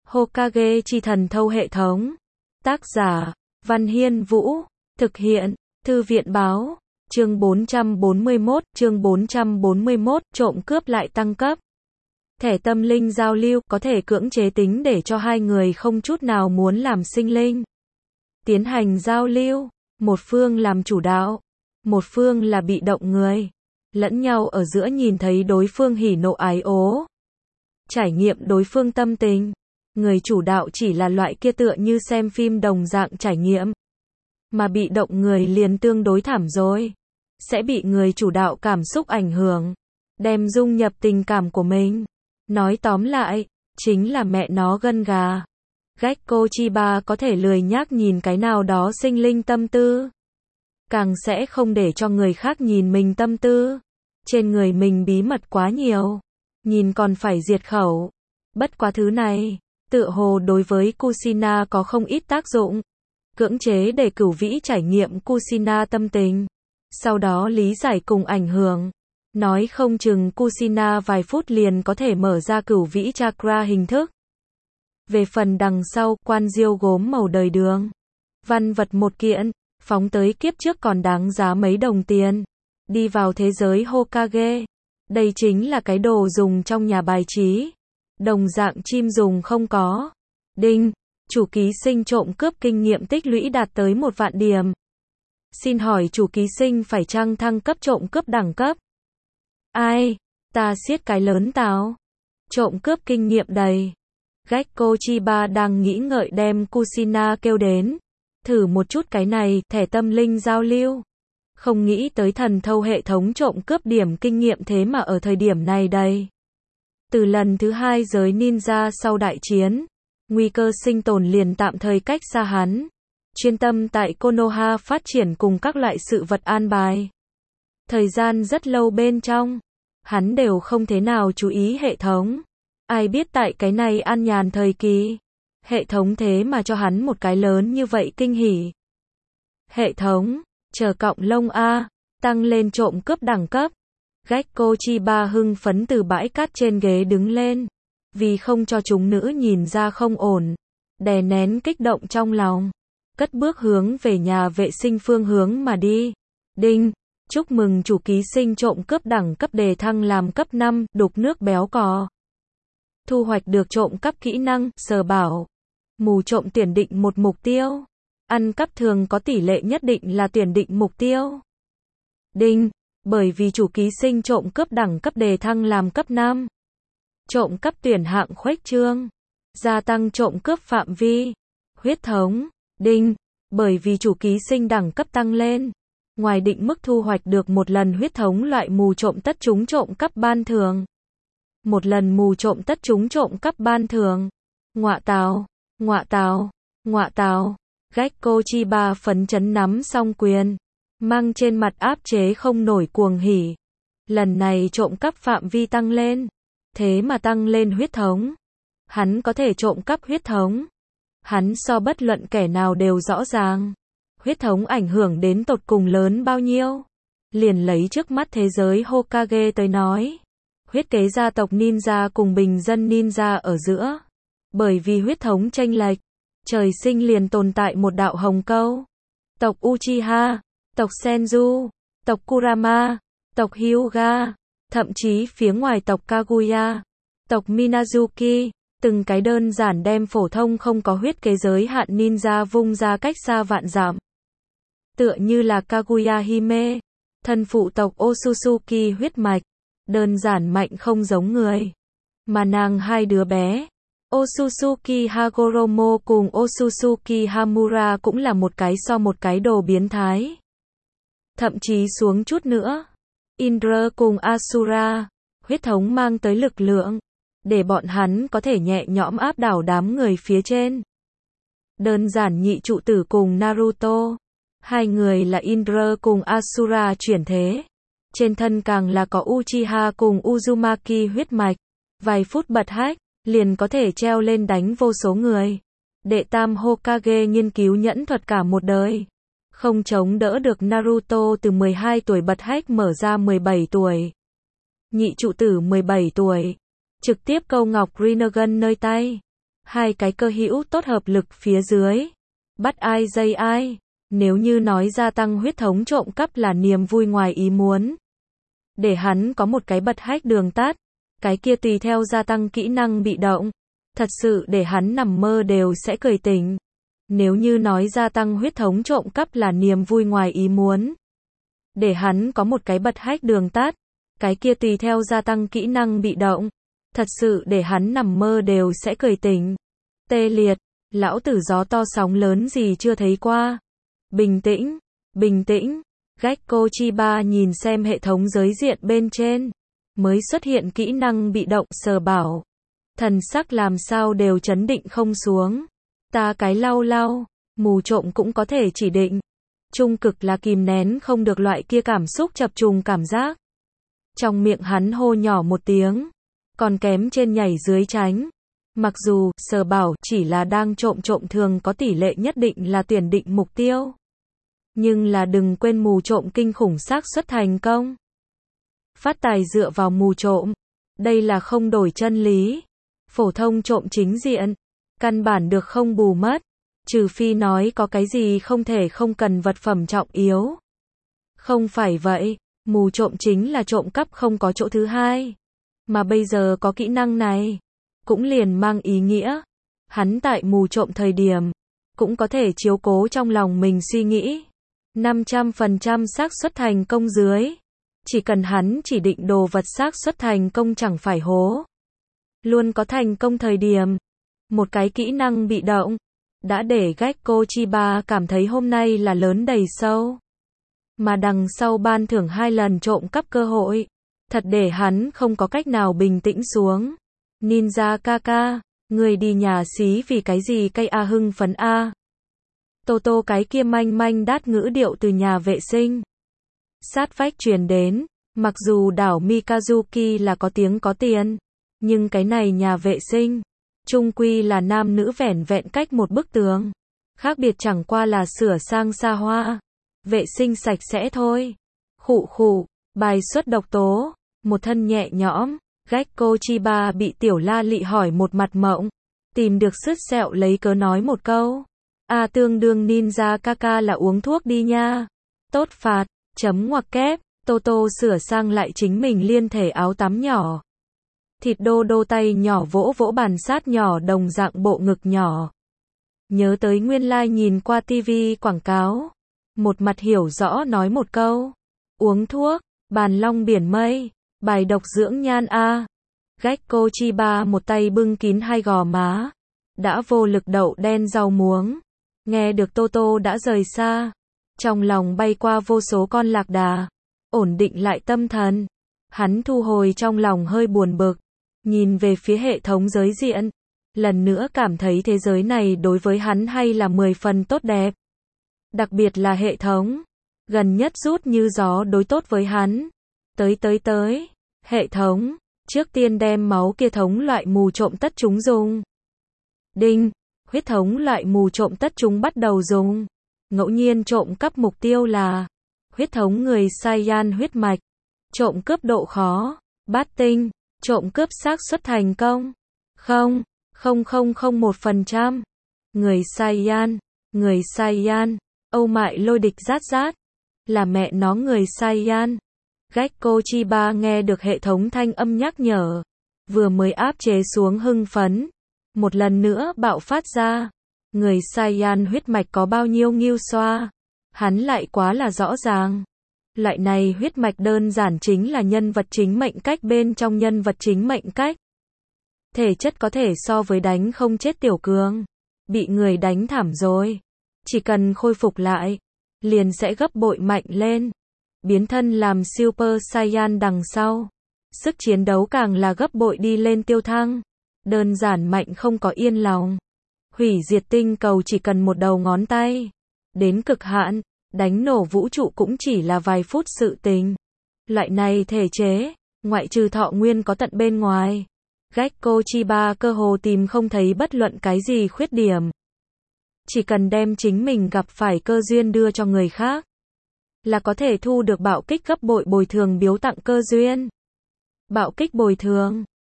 Hokage chi thần thâu hệ thống. Tác giả, Văn Hiên Vũ. Thực hiện, Thư viện Báo. Chương 441, trộm cướp lại tăng cấp. Thẻ tâm linh giao lưu có thể cưỡng chế tính để cho hai người không chút nào muốn làm sinh linh. Tiến hành giao lưu, một phương làm chủ đạo, một phương là bị động người. Lẫn nhau ở giữa nhìn thấy đối phương hỉ nộ ái ố. Trải nghiệm đối phương tâm tình. Người chủ đạo chỉ là loại kia tựa như xem phim đồng dạng trải nghiệm. Mà bị động người liền tương đối thảm rồi. Sẽ bị người chủ đạo cảm xúc ảnh hưởng. Đem dung nhập tình cảm của mình. Nói tóm lại, chính là mẹ nó gân gà. Gekko Chiba có thể lười nhác nhìn cái nào đó sinh linh tâm tư. Càng sẽ không để cho người khác nhìn mình tâm tư. Trên người mình bí mật quá nhiều. Nhìn còn phải diệt khẩu. Bất quá thứ này, tựa hồ đối với Kushina có không ít tác dụng. Cưỡng chế để cửu vĩ trải nghiệm Kushina tâm tình. Sau đó lý giải cùng ảnh hưởng. Nói không chừng Kushina vài phút liền có thể mở ra cửu vĩ chakra hình thức. Về phần đằng sau, quan diêu gốm màu đời đường. Văn vật một kiện, phóng tới kiếp trước còn đáng giá mấy đồng tiền. Đi vào thế giới Hokage. Đây chính là cái đồ dùng trong nhà bài trí. Đồng dạng chim dùng không có. Đinh, chủ ký sinh trộm cướp kinh nghiệm tích lũy đạt tới 1 vạn điểm. Xin hỏi chủ ký sinh phải chăng thăng cấp trộm cướp đẳng cấp? Ai? Ta siết cái lớn táo. Trộm cướp kinh nghiệm đầy. Gekko Chiba đang nghĩ ngợi đem Kushina kêu đến. Thử một chút cái này, thẻ tâm linh giao lưu. Không nghĩ tới thần thâu hệ thống trộm cướp điểm kinh nghiệm thế mà ở thời điểm này đây. Từ lần thứ 2 giới ninja sau đại chiến, nguy cơ sinh tồn liền tạm thời cách xa hắn. Chuyên tâm tại Konoha phát triển cùng các loại sự vật an bài. Thời gian rất lâu bên trong, hắn đều không thế nào chú ý hệ thống. Ai biết tại cái này an nhàn thời kỳ, hệ thống thế mà cho hắn một cái lớn như vậy kinh hỉ. Hệ thống, chờ cộng lông A, tăng lên trộm cướp đẳng cấp. Gekko Chiba hưng phấn từ bãi cát trên ghế đứng lên. Vì không cho chúng nữ nhìn ra không ổn, đè nén kích động trong lòng. Cất bước hướng về nhà vệ sinh phương hướng mà đi. Đinh, chúc mừng chủ ký sinh trộm cướp đẳng cấp đề thăng làm cấp 5, đục nước béo cò. Thu hoạch được trộm cắp kỹ năng, sờ bảo. Mù trộm tuyển định một mục tiêu. Ăn cắp thường có tỷ lệ nhất định là tuyển định mục tiêu. Đinh, bởi vì chủ ký sinh trộm cướp đẳng cấp đề thăng làm cấp 5. Trộm cắp tuyển hạng khuếch trương. Gia tăng trộm cướp phạm vi. Huyết thống. Đinh, bởi vì chủ ký sinh đẳng cấp tăng lên. Ngoài định mức thu hoạch được một lần huyết thống loại mù trộm tất chúng trộm cắp ban thường. Một lần mù trộm tất chúng trộm cắp ban thường. Ngọa tào, ngọa tào, ngọa tào. Gekko Chiba phấn chấn nắm song quyền. Mang trên mặt áp chế không nổi cuồng hỉ. Lần này trộm cắp phạm vi tăng lên. Thế mà tăng lên huyết thống. Hắn có thể trộm cắp huyết thống. Hắn so bất luận kẻ nào đều rõ ràng. Huyết thống ảnh hưởng đến tột cùng lớn bao nhiêu. Liền lấy trước mắt thế giới Hokage tới nói. Huyết kế gia tộc ninja cùng bình dân ninja ở giữa. Bởi vì huyết thống chênh lệch, trời sinh liền tồn tại một đạo hồng câu. Tộc Uchiha, tộc Senju, tộc Kurama, tộc Hyuga, thậm chí phía ngoài tộc Kaguya, tộc Minazuki. Từng cái đơn giản đem phổ thông không có huyết kế giới hạn ninja vung ra cách xa vạn dặm. Tựa như là Kaguya Hime, thân phụ tộc Otsutsuki huyết mạch, đơn giản mạnh không giống người. Mà nàng hai đứa bé, Otsutsuki Hagoromo cùng Otsutsuki Hamura cũng là một cái so một cái đồ biến thái. Thậm chí xuống chút nữa, Indra cùng Asura, huyết thống mang tới lực lượng. Để bọn hắn có thể nhẹ nhõm áp đảo đám người phía trên. Đơn giản nhị trụ tử cùng Naruto. Hai người là Indra cùng Asura chuyển thế. Trên thân càng là có Uchiha cùng Uzumaki huyết mạch. Vài phút bật hack, liền có thể treo lên đánh vô số người. Đệ tam Hokage nghiên cứu nhẫn thuật cả một đời. Không chống đỡ được Naruto từ 12 tuổi bật hack mở ra 17 tuổi. Nhị trụ tử 17 tuổi. Trực tiếp câu ngọc Rinnegan nơi tay. Hai cái cơ hữu tốt hợp lực phía dưới. Bắt ai dây ai. Nếu như nói gia tăng huyết thống trộm cắp là niềm vui ngoài ý muốn. Để hắn có một cái bật hách đường tắt. Cái kia tùy theo gia tăng kỹ năng bị động. Thật sự để hắn nằm mơ đều sẽ cười tỉnh. Nếu như nói gia tăng huyết thống trộm cắp là niềm vui ngoài ý muốn. Để hắn có một cái bật hách đường tắt. Cái kia tùy theo gia tăng kỹ năng bị động. Thật sự để hắn nằm mơ đều sẽ cười tỉnh. Tê liệt. Lão tử gió to sóng lớn gì chưa thấy qua. Bình tĩnh. Bình tĩnh. Gekko Chiba nhìn xem hệ thống giới diện bên trên. Mới xuất hiện kỹ năng bị động sờ bảo. Thần sắc làm sao đều chấn định không xuống. Ta cái lau lau. Mù trộm cũng có thể chỉ định. Trung cực là kìm nén không được loại kia cảm xúc chập trùng cảm giác. Trong miệng hắn hô nhỏ một tiếng. Còn kém trên nhảy dưới tránh. Mặc dù, sờ bảo, chỉ là đang trộm thường có tỷ lệ nhất định là tuyển định mục tiêu. Nhưng là đừng quên mù trộm kinh khủng xác suất thành công. Phát tài dựa vào mù trộm. Đây là không đổi chân lý. Phổ thông trộm chính diện. Căn bản được không bù mất. Trừ phi nói có cái gì không thể không cần vật phẩm trọng yếu. Không phải vậy, mù trộm chính là trộm cắp không có chỗ thứ hai. Mà bây giờ có kỹ năng này. Cũng liền mang ý nghĩa. Hắn tại mù trộm thời điểm. Cũng có thể chiếu cố trong lòng mình suy nghĩ. 500% xác suất thành công dưới. Chỉ cần hắn chỉ định đồ vật xác suất thành công chẳng phải hố. Luôn có thành công thời điểm. Một cái kỹ năng bị động. Đã để Gekko Chiba cảm thấy hôm nay là lớn đầy sâu. Mà đằng sau ban thưởng 2 lần trộm cắp cơ hội. Thật để hắn không có cách nào bình tĩnh xuống. Ninja Kaka, người đi nhà xí vì cái gì cây a hưng phấn a. Toto cái kia manh đát ngữ điệu từ nhà vệ sinh. Sát vách truyền đến, mặc dù đảo Mikazuki là có tiếng có tiền, nhưng cái này nhà vệ sinh, chung quy là nam nữ vẻn vẹn cách một bức tường. Khác biệt chẳng qua là sửa sang xa hoa, vệ sinh sạch sẽ thôi. Khụ khụ, bài xuất độc tố, một thân nhẹ nhõm. Gekko Chiba bị tiểu la lị hỏi một mặt mộng. Tìm được sứt sẹo lấy cớ nói một câu. Tương đương Ninja Kaka là uống thuốc đi nha. Tốt phạt, chấm ngoặc kép. Toto sửa sang lại chính mình liên thể áo tắm nhỏ. Thịt đô tay nhỏ vỗ bàn sát nhỏ đồng dạng bộ ngực nhỏ. Nhớ tới nguyên lai nhìn qua tivi quảng cáo. Một mặt hiểu rõ nói một câu. Uống thuốc, bàn long biển mây. Bài độc dưỡng nhan a. Gekko Chiba một tay bưng kín hai gò má. Đã vô lực đậu đen rau muống. Nghe được Toto đã rời xa. Trong lòng bay qua vô số con lạc đà. Ổn định lại tâm thần. Hắn thu hồi trong lòng hơi buồn bực. Nhìn về phía hệ thống giới diện. Lần nữa cảm thấy thế giới này đối với hắn hay là 10 phần tốt đẹp. Đặc biệt là hệ thống. Gần nhất rút như gió đối tốt với hắn. Tới. Hệ thống. Trước tiên đem máu kia thống loại mù trộm tất chúng dùng. Đinh. Huyết thống loại mù trộm tất chúng bắt đầu dùng. Ngẫu nhiên trộm cắp mục tiêu là huyết thống người Saiyan huyết mạch. Trộm cướp độ khó. Bát tinh. Trộm cướp xác suất thành công. 0,0001%. Người Saiyan. Âu mại lôi địch rát. Là mẹ nó người Saiyan. Gekko Chiba nghe được hệ thống thanh âm nhắc nhở. Vừa mới áp chế xuống hưng phấn. Một lần nữa bạo phát ra. Người Saiyan huyết mạch có bao nhiêu nghiêu xoa. Hắn lại quá là rõ ràng. Loại này huyết mạch đơn giản chính là nhân vật chính mệnh cách bên trong nhân vật chính mệnh cách. Thể chất có thể so với đánh không chết tiểu cường. Bị người đánh thảm rồi. Chỉ cần khôi phục lại. Liền sẽ gấp bội mạnh lên. Biến thân làm Super Saiyan đằng sau. Sức chiến đấu càng là gấp bội đi lên tiêu thăng. Đơn giản mạnh không có yên lòng. Hủy diệt tinh cầu chỉ cần một đầu ngón tay. Đến cực hạn, đánh nổ vũ trụ cũng chỉ là vài phút sự tình. Loại này thể chế, ngoại trừ thọ nguyên có tận bên ngoài. Gekko Chiba cơ hồ tìm không thấy bất luận cái gì khuyết điểm. Chỉ cần đem chính mình gặp phải cơ duyên đưa cho người khác. Là có thể thu được bạo kích gấp bội bồi thường biếu tặng cơ duyên. Bạo kích bồi thường,